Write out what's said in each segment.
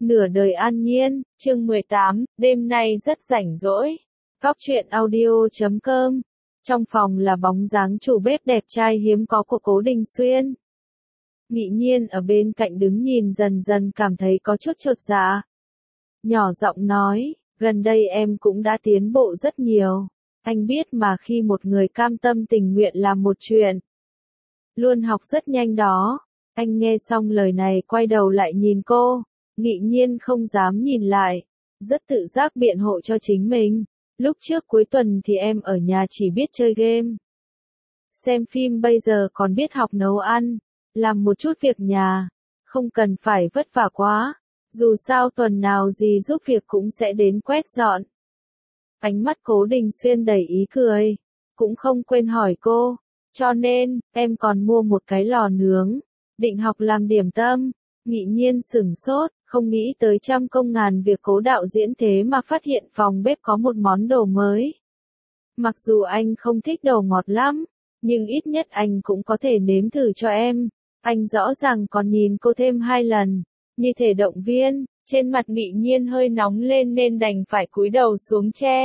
Nửa đời an nhiên, chương 18, đêm nay rất rảnh rỗi. Góc truyện audio.com. Trong phòng là bóng dáng chủ bếp đẹp trai hiếm có của Cố Đình Xuyên. Nghị Nhiên ở bên cạnh đứng nhìn dần dần cảm thấy có chút chột dạ. Nhỏ giọng nói, gần đây em cũng đã tiến bộ rất nhiều. Anh biết mà khi một người cam tâm tình nguyện làm một chuyện, luôn học rất nhanh đó. Anh nghe xong lời này quay đầu lại nhìn cô. Nghị Nhiên không dám nhìn lại, rất tự giác biện hộ cho chính mình. Lúc trước cuối tuần thì em ở nhà chỉ biết chơi game, xem phim, bây giờ còn biết học nấu ăn, làm một chút việc nhà, không cần phải vất vả quá. Dù sao tuần nào dì giúp việc cũng sẽ đến quét dọn. Ánh mắt Cố Đình Xuyên đầy ý cười, cũng không quên hỏi cô, cho nên, em còn mua một cái lò nướng, định học làm điểm tâm. Nghị Nhiên sửng sốt, không nghĩ tới trăm công ngàn việc Cố đạo diễn thế mà phát hiện phòng bếp có một món đồ mới. Mặc dù anh không thích đồ ngọt lắm, nhưng ít nhất anh cũng có thể nếm thử cho em. Anh rõ ràng còn nhìn cô thêm 2 lần, như thể động viên. Trên mặt Nghị Nhiên hơi nóng lên nên đành phải cúi đầu xuống che,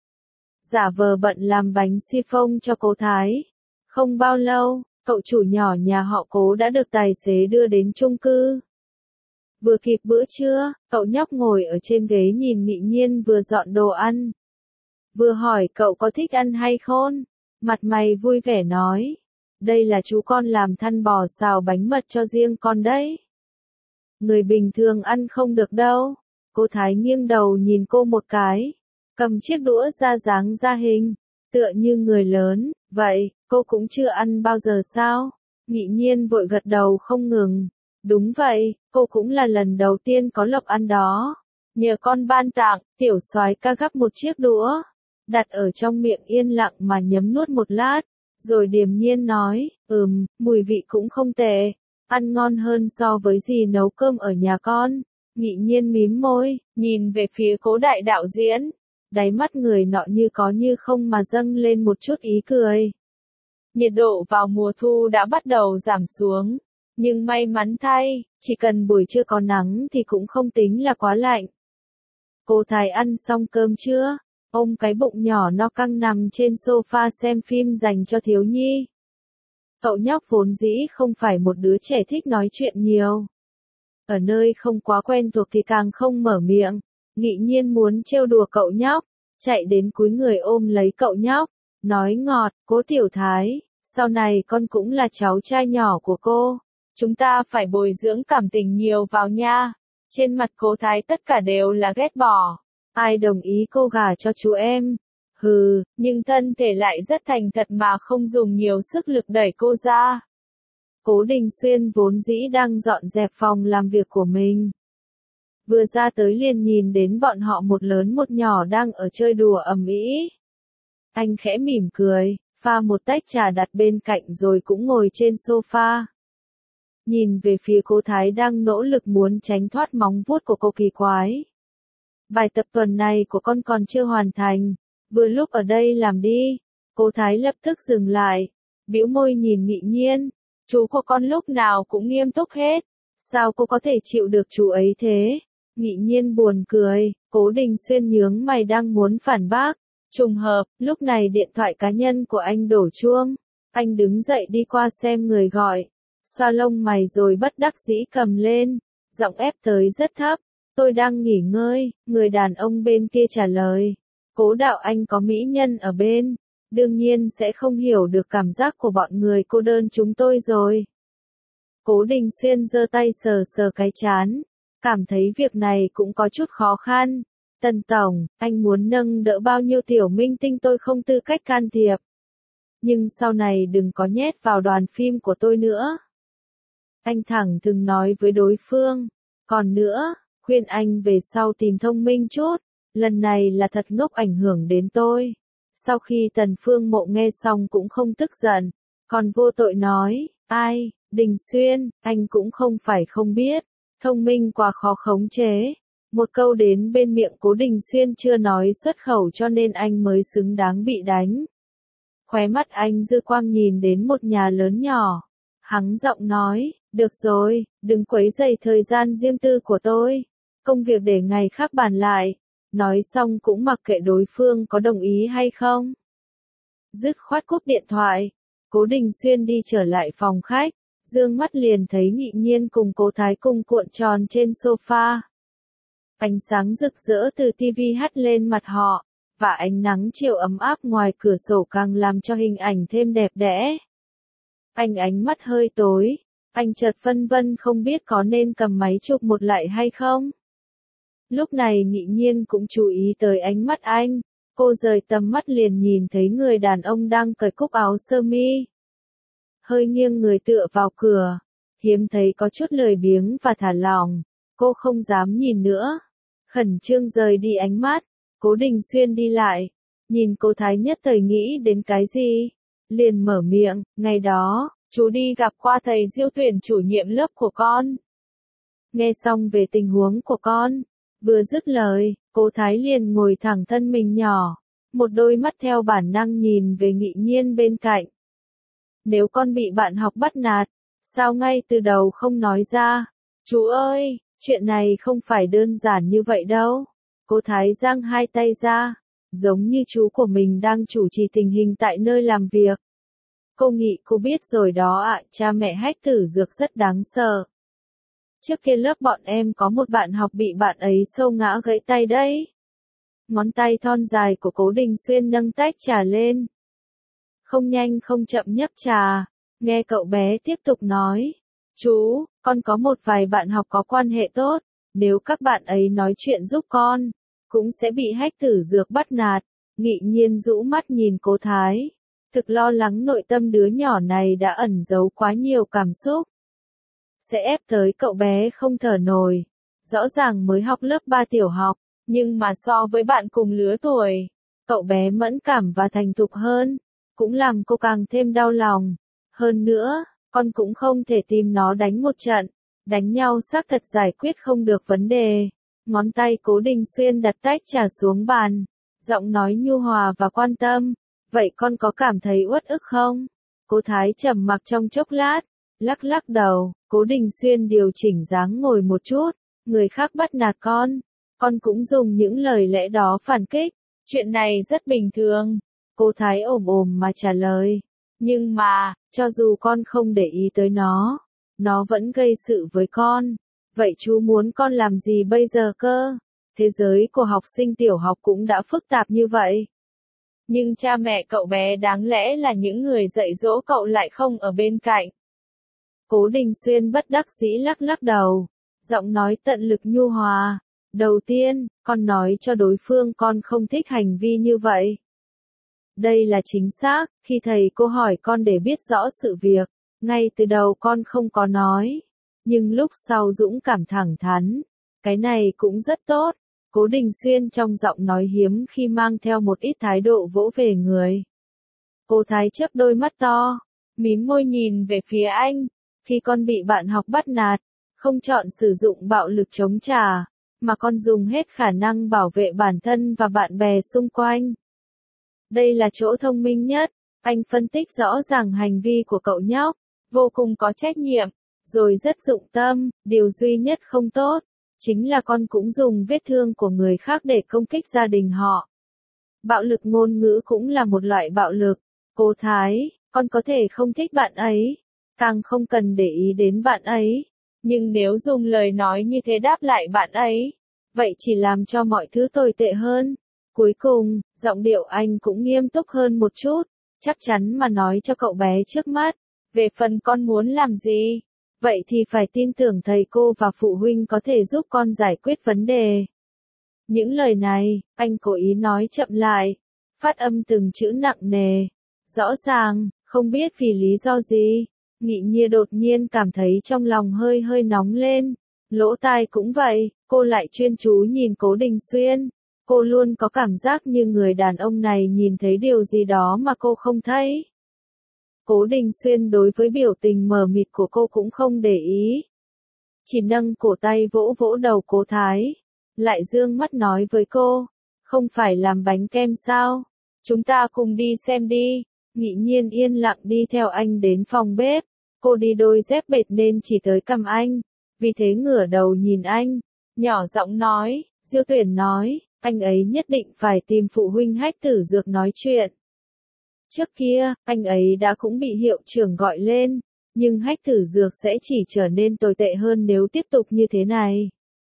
giả vờ bận làm bánh chiffon cho Cố Thái. Không bao lâu, cậu chủ nhỏ nhà họ Cố đã được tài xế đưa đến chung cư. Vừa kịp bữa trưa, cậu nhóc ngồi ở trên ghế nhìn Nghị Nhiên vừa dọn đồ ăn, vừa hỏi cậu có thích ăn hay không. Mặt mày vui vẻ nói, đây là chú con làm thăn bò xào bánh mật cho riêng con đấy. Người bình thường ăn không được đâu. Cô Thái nghiêng đầu nhìn cô một cái, cầm chiếc đũa ra dáng ra hình, tựa như người lớn. Vậy, cô cũng chưa ăn bao giờ sao? Nghị Nhiên vội gật đầu không ngừng. Đúng vậy, cô cũng là lần đầu tiên có lộc ăn đó. Nhờ con ban tặng, tiểu soái ca gắp một chiếc đũa, đặt ở trong miệng yên lặng mà nhấm nuốt một lát, rồi điềm nhiên nói, mùi vị cũng không tệ, ăn ngon hơn so với gì nấu cơm ở nhà con. Nghị Nhiên mím môi, nhìn về phía Cố đại đạo diễn, đáy mắt người nọ như có như không mà dâng lên một chút ý cười. Nhiệt độ vào mùa thu đã bắt đầu giảm xuống, nhưng may mắn thay, chỉ cần buổi trưa có nắng thì cũng không tính là quá lạnh. Cố Thái ăn xong cơm trưa, ôm cái bụng nhỏ no căng nằm trên sofa xem phim dành cho thiếu nhi. Cậu nhóc vốn dĩ không phải một đứa trẻ thích nói chuyện nhiều. Ở nơi không quá quen thuộc thì càng không mở miệng. Nghị Nhiên muốn trêu đùa cậu nhóc, chạy đến cúi người ôm lấy cậu nhóc, nói ngọt, Cố tiểu Thái, sau này con cũng là cháu trai nhỏ của cô. Chúng ta phải bồi dưỡng cảm tình nhiều vào nha. Trên mặt Cố Thái tất cả đều là ghét bỏ. Ai đồng ý cô gả cho chú em? Hừ, nhưng thân thể lại rất thành thật mà không dùng nhiều sức lực đẩy cô ra. Cố Đình Xuyên vốn dĩ đang dọn dẹp phòng làm việc của mình. Vừa ra tới liền nhìn đến bọn họ một lớn một nhỏ đang ở chơi đùa ầm ĩ. Anh khẽ mỉm cười, pha một tách trà đặt bên cạnh rồi cũng ngồi trên sofa. Nhìn về phía Cố Thái đang nỗ lực muốn tránh thoát móng vuốt của cô kỳ quái. Bài tập tuần này của con còn chưa hoàn thành, vừa lúc ở đây làm đi. Cố Thái lập tức dừng lại, bĩu môi nhìn Nghị Nhiên, chú của con lúc nào cũng nghiêm túc hết, sao cô có thể chịu được chú ấy thế? Nghị Nhiên buồn cười. Cố Đình Xuyên nhướng mày đang muốn phản bác, trùng hợp, lúc này điện thoại cá nhân của anh đổ chuông. Anh đứng dậy đi qua xem người gọi, xoa lông mày rồi bất đắc dĩ cầm lên, giọng ép tới rất thấp, tôi đang nghỉ ngơi. Người đàn ông bên kia trả lời, Cố đạo anh có mỹ nhân ở bên, đương nhiên sẽ không hiểu được cảm giác của bọn người cô đơn chúng tôi rồi. Cố Đình Xuyên giơ tay sờ sờ cái trán, cảm thấy việc này cũng có chút khó khăn. Tần tổng, anh muốn nâng đỡ bao nhiêu tiểu minh tinh tôi không tư cách can thiệp. Nhưng sau này đừng có nhét vào đoàn phim của tôi nữa. Anh thẳng thừng nói với đối phương. Còn nữa, khuyên anh về sau tìm thông minh chút, lần này là thật ngốc ảnh hưởng đến tôi. Sau khi Tần Phương Mộ nghe xong cũng không tức giận, còn vô tội nói, ai, Đình Xuyên, anh cũng không phải không biết, thông minh quá khó khống chế. Một câu đến bên miệng Cố Đình Xuyên chưa nói xuất khẩu cho nên anh mới xứng đáng bị đánh. Khóe mắt anh dư quang nhìn đến một nhà lớn nhỏ. Hắng giọng nói, được rồi, đừng quấy rầy thời gian riêng tư của tôi. Công việc để ngày khác bàn lại. Nói xong cũng mặc kệ đối phương có đồng ý hay không. Dứt khoát cúp điện thoại. Cố Đình Xuyên đi trở lại phòng khách. Dương mắt liền thấy Nghị Nhiên cùng Cố Thái cùng cuộn tròn trên sofa. Ánh sáng rực rỡ từ tivi hắt lên mặt họ, và ánh nắng chiều ấm áp ngoài cửa sổ càng làm cho hình ảnh thêm đẹp đẽ. Anh ánh mắt hơi tối, anh chợt phân vân không biết có nên cầm máy chụp một lại hay không. Lúc này Nghị Nhiên cũng chú ý tới ánh mắt anh, cô rời tầm mắt liền nhìn thấy người đàn ông đang cởi cúc áo sơ mi. Hơi nghiêng người tựa vào cửa, hiếm thấy có chút lười biếng và thả lỏng, cô không dám nhìn nữa. Khẩn trương rời đi ánh mắt, Cố Đình Xuyên đi lại, nhìn Cố Thái nhất thời nghĩ đến cái gì, liền mở miệng, ngày đó, chú đi gặp qua thầy Diêu Tuyển chủ nhiệm lớp của con. Nghe xong về tình huống của con, vừa dứt lời, Cố Thái liền ngồi thẳng thân mình nhỏ, một đôi mắt theo bản năng nhìn về Nghị Nhiên bên cạnh. Nếu con bị bạn học bắt nạt, sao ngay từ đầu không nói ra? Chú ơi, chuyện này không phải đơn giản như vậy đâu. Cố Thái giang hai tay ra, giống như chú của mình đang chủ trì tình hình tại nơi làm việc. Cô nghĩ cô biết rồi đó ạ, cha mẹ hách tử dược rất đáng sợ. Trước kia lớp bọn em có một bạn học bị bạn ấy xô ngã gãy tay đấy. Ngón tay thon dài của Cố Đình Xuyên nâng tách trà lên. Không nhanh không chậm nhấp trà, nghe cậu bé tiếp tục nói. Chú, con có một vài bạn học có quan hệ tốt, nếu các bạn ấy nói chuyện giúp con, cũng sẽ bị hách tử dược bắt nạt. Nghị Nhiên rũ mắt nhìn Cố Thái, thực lo lắng nội tâm đứa nhỏ này đã ẩn giấu quá nhiều cảm xúc. Sẽ ép tới cậu bé không thở nổi, rõ ràng mới học lớp 3 tiểu học, nhưng mà so với bạn cùng lứa tuổi, cậu bé mẫn cảm và thành thục hơn, cũng làm cô càng thêm đau lòng. Hơn nữa, con cũng không thể tìm nó đánh một trận, đánh nhau xác thật giải quyết không được vấn đề. Ngón tay Cố Đình Xuyên đặt tách trà xuống bàn, giọng nói nhu hòa và quan tâm, vậy con có cảm thấy uất ức không? Cố Thái trầm mặc trong chốc lát, lắc lắc đầu. Cố Đình Xuyên điều chỉnh dáng ngồi một chút, người khác bắt nạt con cũng dùng những lời lẽ đó phản kích, chuyện này rất bình thường. Cố Thái ồm ồm mà trả lời, nhưng mà, cho dù con không để ý tới nó vẫn gây sự với con. Vậy chú muốn con làm gì bây giờ cơ? Thế giới của học sinh tiểu học cũng đã phức tạp như vậy. Nhưng cha mẹ cậu bé đáng lẽ là những người dạy dỗ cậu lại không ở bên cạnh. Cố Đình Xuyên bất đắc dĩ lắc lắc đầu, giọng nói tận lực nhu hòa. Đầu tiên, con nói cho đối phương con không thích hành vi như vậy. Đây là chính xác, khi thầy cô hỏi con để biết rõ sự việc, ngay từ đầu con không có nói. Nhưng lúc sau dũng cảm thẳng thắn, cái này cũng rất tốt. Cố Đình Xuyên trong giọng nói hiếm khi mang theo một ít thái độ vỗ về người. Cố Thái chớp đôi mắt to, mím môi nhìn về phía anh. Khi con bị bạn học bắt nạt, không chọn sử dụng bạo lực chống trả, mà con dùng hết khả năng bảo vệ bản thân và bạn bè xung quanh. Đây là chỗ thông minh nhất, anh phân tích rõ ràng hành vi của cậu nhóc, vô cùng có trách nhiệm, rồi rất dụng tâm, điều duy nhất không tốt, chính là con cũng dùng vết thương của người khác để công kích gia đình họ. Bạo lực ngôn ngữ cũng là một loại bạo lực. Cố Thái, con có thể không thích bạn ấy, càng không cần để ý đến bạn ấy, nhưng nếu dùng lời nói như thế đáp lại bạn ấy, vậy chỉ làm cho mọi thứ tồi tệ hơn. Cuối cùng, giọng điệu anh cũng nghiêm túc hơn một chút, chắc chắn mà nói cho cậu bé trước mắt, về phần con muốn làm gì, vậy thì phải tin tưởng thầy cô và phụ huynh có thể giúp con giải quyết vấn đề. Những lời này, anh cố ý nói chậm lại, phát âm từng chữ nặng nề, rõ ràng, không biết vì lý do gì. Nghị Nhiên đột nhiên cảm thấy trong lòng hơi hơi nóng lên, lỗ tai cũng vậy, cô lại chuyên chú nhìn Cố Đình Xuyên. Cô luôn có cảm giác như người đàn ông này nhìn thấy điều gì đó mà cô không thấy. Cố Đình Xuyên đối với biểu tình mờ mịt của cô cũng không để ý. Chỉ nâng cổ tay vỗ vỗ đầu Cố Thái, lại dương mắt nói với cô, không phải làm bánh kem sao? Chúng ta cùng đi xem đi. Nghị Nhiên yên lặng đi theo anh đến phòng bếp. Cô đi đôi dép bệt nên chỉ tới cằm anh, vì thế ngửa đầu nhìn anh. Nhỏ giọng nói, Diêu Tuyển nói, anh ấy nhất định phải tìm phụ huynh Hách Tử Dược nói chuyện. Trước kia, anh ấy đã cũng bị hiệu trưởng gọi lên, nhưng Hách Tử Dược sẽ chỉ trở nên tồi tệ hơn nếu tiếp tục như thế này.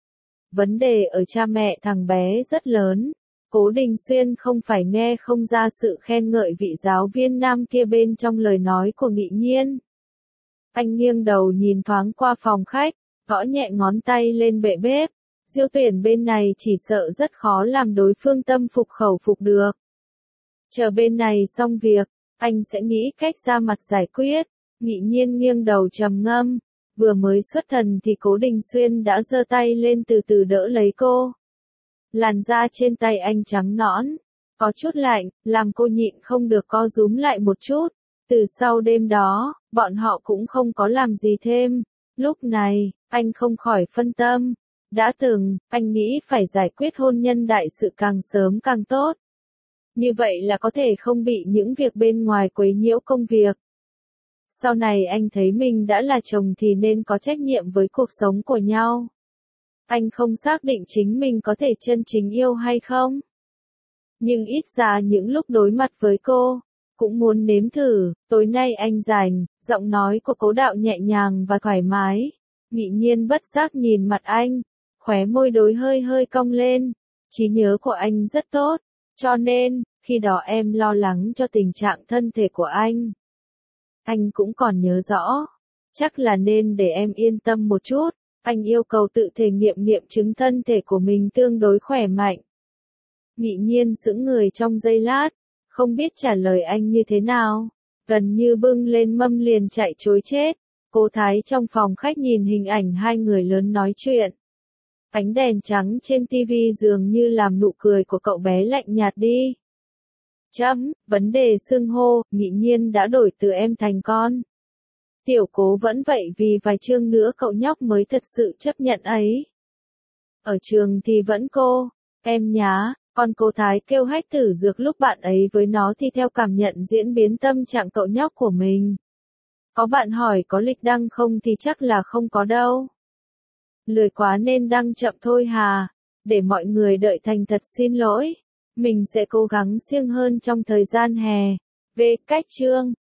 Vấn đề ở cha mẹ thằng bé rất lớn. Cố Đình Xuyên không phải nghe không ra sự khen ngợi vị giáo viên nam kia bên trong lời nói của Nghị Nhiên. Anh nghiêng đầu nhìn thoáng qua phòng khách, gõ nhẹ ngón tay lên bệ bếp. Diêu Tuyển bên này chỉ sợ rất khó làm đối phương tâm phục khẩu phục được. Chờ bên này xong việc, anh sẽ nghĩ cách ra mặt giải quyết. Nghị Nhiên nghiêng đầu trầm ngâm. Vừa mới xuất thần thì Cố Đình Xuyên đã giơ tay lên từ từ đỡ lấy cô. Làn da trên tay anh trắng nõn, có chút lạnh, làm cô nhịn không được co rúm lại một chút. Từ sau đêm đó, bọn họ cũng không có làm gì thêm. Lúc này, anh không khỏi phân tâm. Đã từng, anh nghĩ phải giải quyết hôn nhân đại sự càng sớm càng tốt. Như vậy là có thể không bị những việc bên ngoài quấy nhiễu công việc. Sau này anh thấy mình đã là chồng thì nên có trách nhiệm với cuộc sống của nhau. Anh không xác định chính mình có thể chân chính yêu hay không. Nhưng ít ra những lúc đối mặt với cô, cũng muốn nếm thử. Tối nay anh rảnh, giọng nói của Cố Đạo nhẹ nhàng và thoải mái. Nghị Nhiên bất giác nhìn mặt anh, khóe môi đối hơi hơi cong lên. Trí nhớ của anh rất tốt, cho nên, khi đó em lo lắng cho tình trạng thân thể của anh. Anh cũng còn nhớ rõ. Chắc là nên để em yên tâm một chút. Anh yêu cầu tự thể nghiệm chứng thân thể của mình tương đối khỏe mạnh. Nghị Nhiên sững người trong giây lát, không biết trả lời anh như thế nào. Gần như bưng lên mâm liền chạy trối chết. Cố Thái trong phòng khách nhìn hình ảnh hai người lớn nói chuyện. Ánh đèn trắng trên tivi dường như làm nụ cười của cậu bé lạnh nhạt đi. Vấn đề xưng hô, Nghị Nhiên đã đổi từ em thành con. Tiểu Cố vẫn vậy vì vài chương nữa cậu nhóc mới thật sự chấp nhận ấy. Ở trường thì vẫn cô, em nhá, còn Cố Thái kêu Hách Tử Dược lúc bạn ấy với nó thì theo cảm nhận diễn biến tâm trạng cậu nhóc của mình. Có bạn hỏi có lịch đăng không thì chắc là không có đâu. Lười quá nên đăng chậm thôi hà, để mọi người đợi thành thật xin lỗi. Mình sẽ cố gắng siêng hơn trong thời gian hè. Về cách chương.